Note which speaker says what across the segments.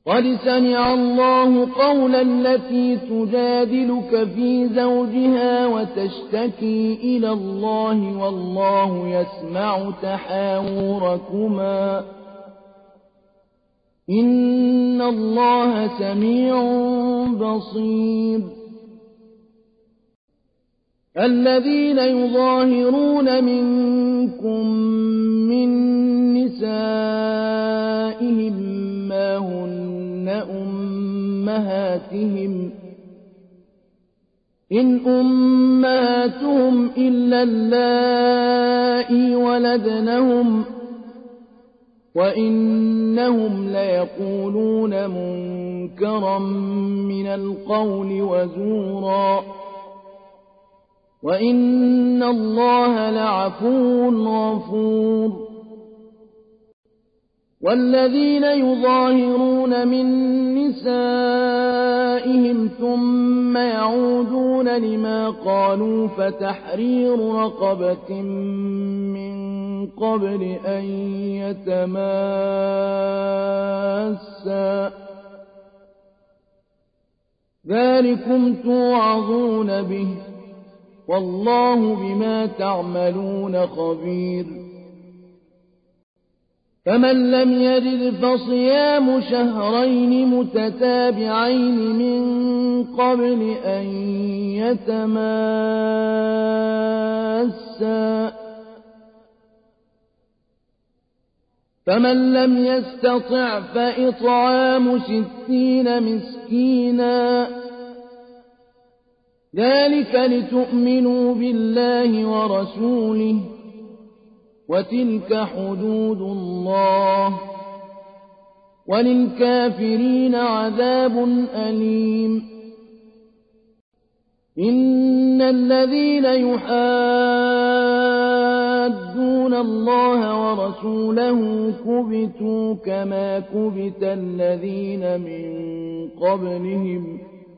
Speaker 1: قد سمع الله قول التي تجادلك في زوجها وتشتكي إلى الله والله يسمع تحاوركما إن الله سميع بصير. الذين يظاهرون منكم من نسائهم ما هن أمهاتهم إن أمهاتهم إلا اللائي ولدنهم وإنهم ليقولون منكرا من القول وزورا وإن الله لعفو غفور. والذين يظاهرون من نسائهم ثم يعودون لما قالوا فتحرير رقبة من قبل أن يتماسا ذلكم توعظون به والله بما تعملون خبير. فمن لم يجد فصيام شهرين متتابعين من قبل أن يتماسا فمن لم يستطع فإطعام 60 مسكينا ذلك لتؤمنوا بالله ورسوله وتلك حدود الله وللكافرين عذاب أليم. إن الذين يحادون الله ورسوله كبتوا كما كبت الذين من قبلهم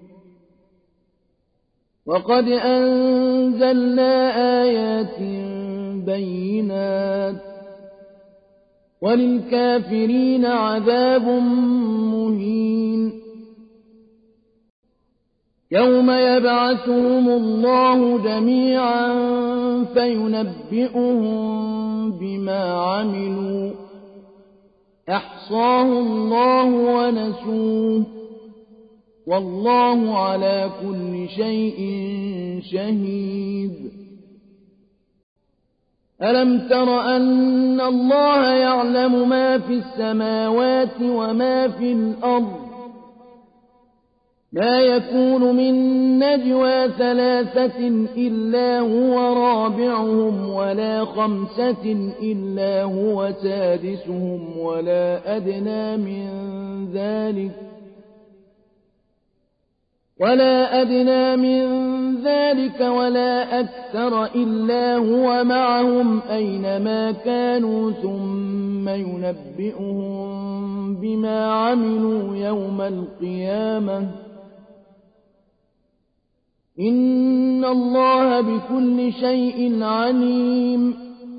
Speaker 1: وقد أنزلنا آيات بينات وللكافرين عذاب مهين. يوم يبعثهم الله جميعا فينبئهم بما عملوا أحصاه الله ونسوه والله على كل شيء شهيد. ألم تر أن الله يعلم ما في السماوات وما في الأرض ما يكون من نجوى 3 إلا هو رابعهم ولا 5 إلا هو سادسهم ولا أدنى من ذلك ولا أكثر إلا هو معهم أينما كانوا ثم ينبئهم بما عملوا يوم القيامة إن الله بكل شيء عليم.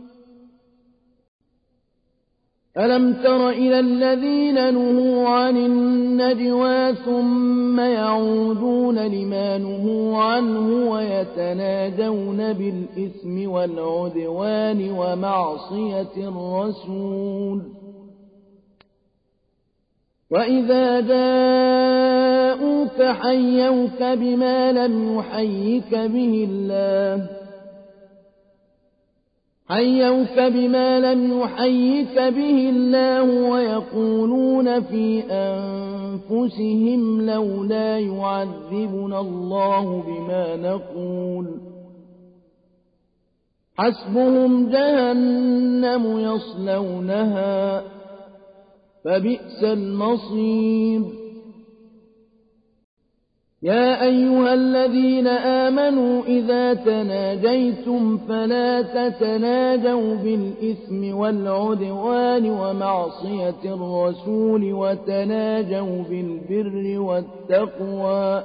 Speaker 1: ألم تر إلى الذين نهوا عن النجوى ثم يعودون لما نهوا عنه ويتناجون بالإثم والعدوان ومعصية الرسول وإذا جاءوك حيوك بما لم يحيك به الله ويقولون في أنفسهم لولا يعذبنا الله بما نقول حسبهم جهنم يصلونها فبئس المصير. يا أيها الذين آمنوا إذا تناجيتم فلا تتناجوا بالإثم والعدوان ومعصية الرسول وتناجوا بالبر والتقوى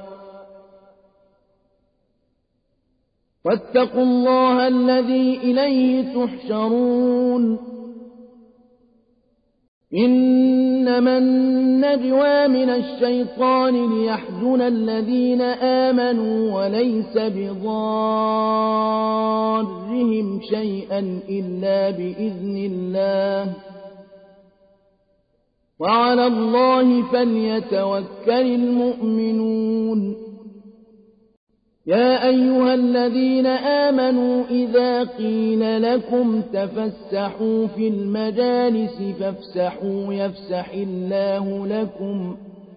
Speaker 1: واتقوا الله الذي إليه تحشرون. إنما النجوى من الشيطان ليحزن الذين آمنوا وليس بضارهم شيئا إلا بإذن الله وعلى الله فليتوكل المؤمنون يا أيها الذين آمنوا إذا قيل لكم تفسحوا في المجالس فافسحوا يفسح الله لكم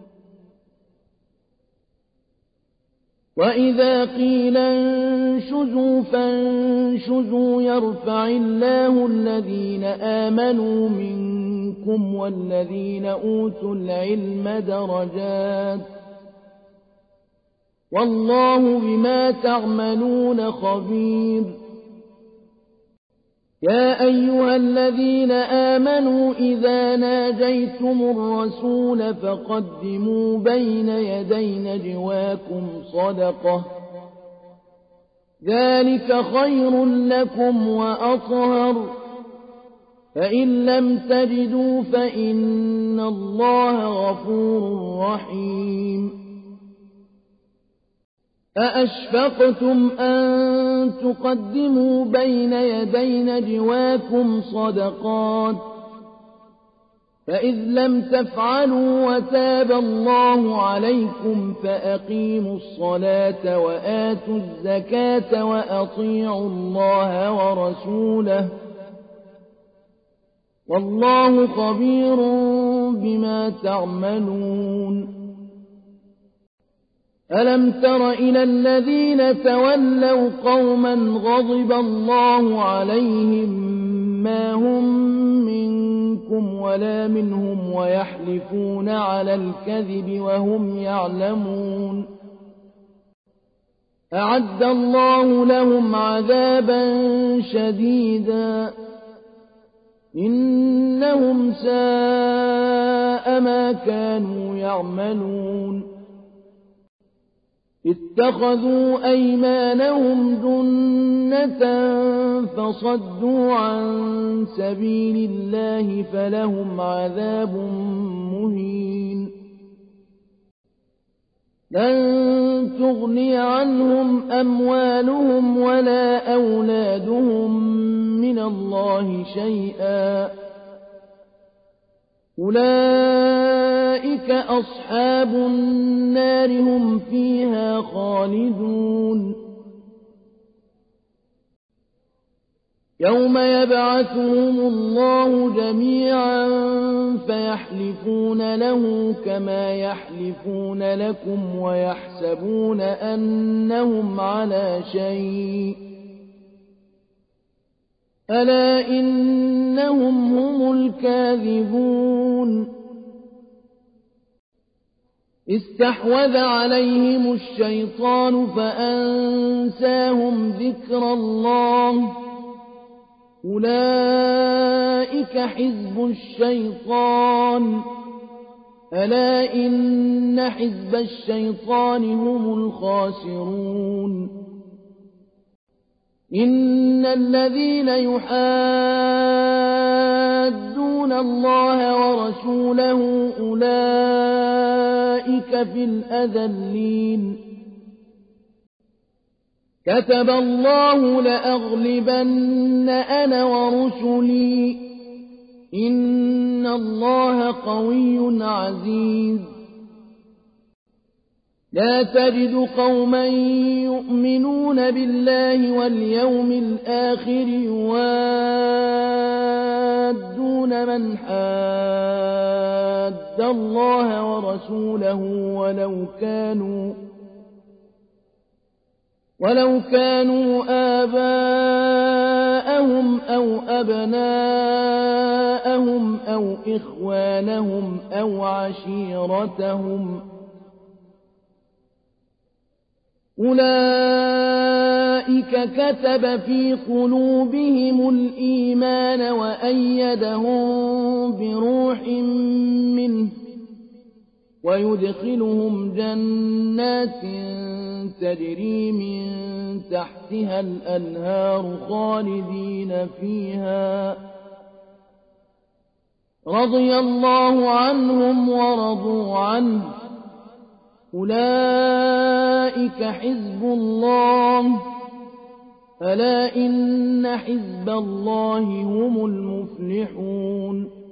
Speaker 1: وإذا قيل انشزوا فانشزوا يرفع الله الذين آمنوا منكم والذين أوتوا العلم درجات والله بما تعملون خبير يا أيها الذين آمنوا إذا ناجيتم الرسول فقدموا بين يدي نجواكم صدقة ذلك خير لكم وأطهر فإن لم تجدوا فإن الله غفور رحيم أأشفقتم أن تقدموا بين يدي نجواكم صدقات فإذ لم تفعلوا وتاب الله عليكم فأقيموا الصلاة وآتوا الزكاة وأطيعوا الله ورسوله والله خبير بما تعملون ألم تر إلى الذين تولوا قوما غضب الله عليهم ما هم منكم ولا منهم ويحلفون على الكذب وهم يعلمون أعد الله لهم عذابا شديدا إنهم ساء ما كانوا يعملون اتخذوا أيمانهم جنة فصدوا عن سبيل الله فلهم عذاب مهين لن تغني عنهم أموالهم ولا أولادهم من الله شيئا أولئك أصحاب النار هم فيها خالدون يوم يبعثهم الله جميعا فيحلفون له كما يحلفون لكم ويحسبون أنهم على شيء ألا إنهم هم الكاذبون استحوذ عليهم الشيطان فأنساهم ذكر الله أولئك حزب الشيطان ألا إن حزب الشيطان هم الخاسرون إن الذين يحادون الله ورسوله أولئك في الأذلين كتب الله لأغلبن أنا ورسلي إن الله قوي عزيز لا تجد قوما يؤمنون بالله واليوم الآخر يوادون من حاد الله ورسوله ولو كانوا آباءهم أو أبناءهم أو إخوانهم أو عشيرتهم أولئك كتب في قلوبهم الإيمان وأيدهم بروح منه ويدخلهم جنات تجري من تحتها الأنهار خالدين فيها رضي الله عنهم ورضوا عنه أولئك حزب الله ألا إن حزب الله هم المفلحون